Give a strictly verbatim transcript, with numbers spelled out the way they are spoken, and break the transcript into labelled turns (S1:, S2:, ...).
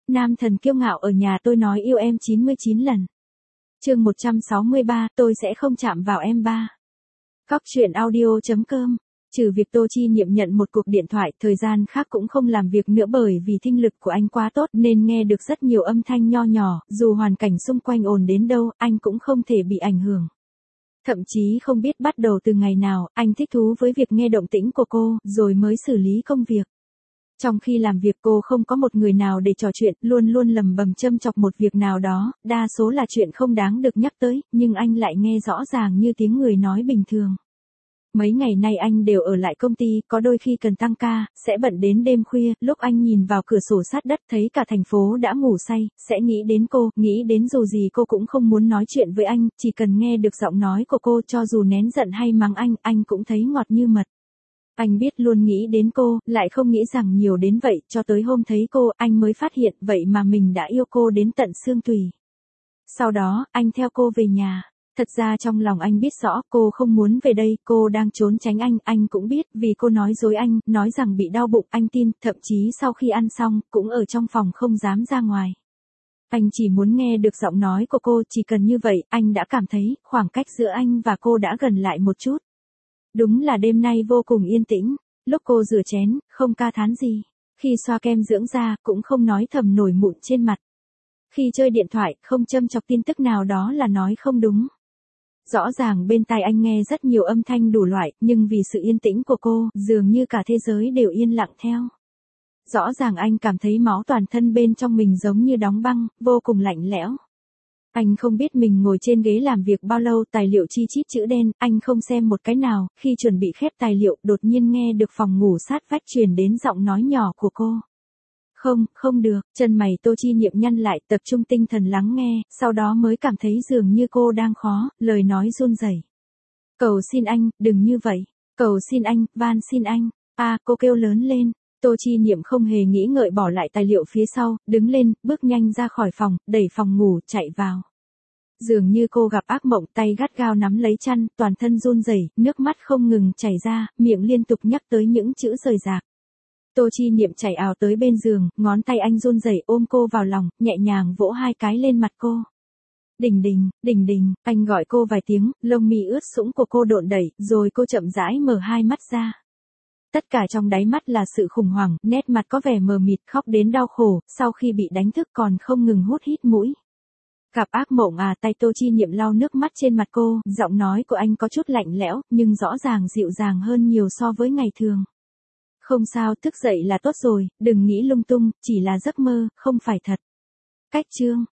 S1: Nam thần kiêu ngạo ở nhà tôi nói yêu em chín mươi chín lần. Chương một trăm sáu mươi ba, tôi sẽ không chạm vào em ba. Góc truyện audio chấm com. Trừ việc Tô Chi Niệm nhận một cuộc điện thoại, thời gian khác cũng không làm việc nữa bởi vì thính lực của anh quá tốt nên nghe được rất nhiều âm thanh nho nhỏ, dù hoàn cảnh xung quanh ồn đến đâu, anh cũng không thể bị ảnh hưởng. Thậm chí không biết bắt đầu từ ngày nào, anh thích thú với việc nghe động tĩnh của cô, rồi mới xử lý công việc. Trong khi làm việc cô không có một người nào để trò chuyện, luôn luôn lầm bầm châm chọc một việc nào đó, đa số là chuyện không đáng được nhắc tới, nhưng anh lại nghe rõ ràng như tiếng người nói bình thường. Mấy ngày nay anh đều ở lại công ty, có đôi khi cần tăng ca, sẽ bận đến đêm khuya, lúc anh nhìn vào cửa sổ sát đất thấy cả thành phố đã ngủ say, sẽ nghĩ đến cô, nghĩ đến dù gì cô cũng không muốn nói chuyện với anh, chỉ cần nghe được giọng nói của cô cho dù nén giận hay mắng anh, anh cũng thấy ngọt như mật. Anh biết luôn nghĩ đến cô, lại không nghĩ rằng nhiều đến vậy, cho tới hôm thấy cô, anh mới phát hiện vậy mà mình đã yêu cô đến tận xương tủy. Sau đó, anh theo cô về nhà. Thật ra trong lòng anh biết rõ cô không muốn về đây, cô đang trốn tránh anh, anh cũng biết vì cô nói dối anh, nói rằng bị đau bụng, anh tin, thậm chí sau khi ăn xong, cũng ở trong phòng không dám ra ngoài. Anh chỉ muốn nghe được giọng nói của cô, chỉ cần như vậy, anh đã cảm thấy khoảng cách giữa anh và cô đã gần lại một chút. Đúng là đêm nay vô cùng yên tĩnh, lúc cô rửa chén, không ca thán gì, khi xoa kem dưỡng da, cũng không nói thầm nổi mụn trên mặt. Khi chơi điện thoại, không châm chọc tin tức nào đó là nói không đúng. Rõ ràng bên tai anh nghe rất nhiều âm thanh đủ loại, nhưng vì sự yên tĩnh của cô, dường như cả thế giới đều yên lặng theo. Rõ ràng anh cảm thấy máu toàn thân bên trong mình giống như đóng băng, vô cùng lạnh lẽo. Anh không biết mình ngồi trên ghế làm việc bao lâu, tài liệu chi chít chữ đen, anh không xem một cái nào, khi chuẩn bị khép tài liệu, đột nhiên nghe được phòng ngủ sát vách truyền đến giọng nói nhỏ của cô. Không, không được, chân mày Tô Chi Niệm nhăn lại, tập trung tinh thần lắng nghe, sau đó mới cảm thấy dường như cô đang khó, lời nói run rẩy. Cầu xin anh, đừng như vậy, cầu xin anh, van xin anh, a à, cô kêu lớn lên. Tô Chi Niệm không hề nghĩ ngợi bỏ lại tài liệu phía sau, đứng lên, bước nhanh ra khỏi phòng, đẩy phòng ngủ, chạy vào. Dường như cô gặp ác mộng, tay gắt gao nắm lấy chăn, toàn thân run rẩy, nước mắt không ngừng chảy ra, miệng liên tục nhắc tới những chữ rời rạc. Tô Chi Niệm chạy ào tới bên giường, ngón tay anh run rẩy ôm cô vào lòng, nhẹ nhàng vỗ hai cái lên mặt cô. Đình đình, đình đình, anh gọi cô vài tiếng, lông mi ướt sũng của cô độn đẩy, rồi cô chậm rãi mở hai mắt ra. Tất cả trong đáy mắt là sự khủng hoảng, nét mặt có vẻ mờ mịt, khóc đến đau khổ, sau khi bị đánh thức còn không ngừng hút hít mũi. Gặp ác mộng à, tay Tô Chi Niệm lau nước mắt trên mặt cô, giọng nói của anh có chút lạnh lẽo, nhưng rõ ràng dịu dàng hơn nhiều so với ngày thường. Không sao, thức dậy là tốt rồi, đừng nghĩ lung tung, chỉ là giấc mơ, không phải thật. Cách chương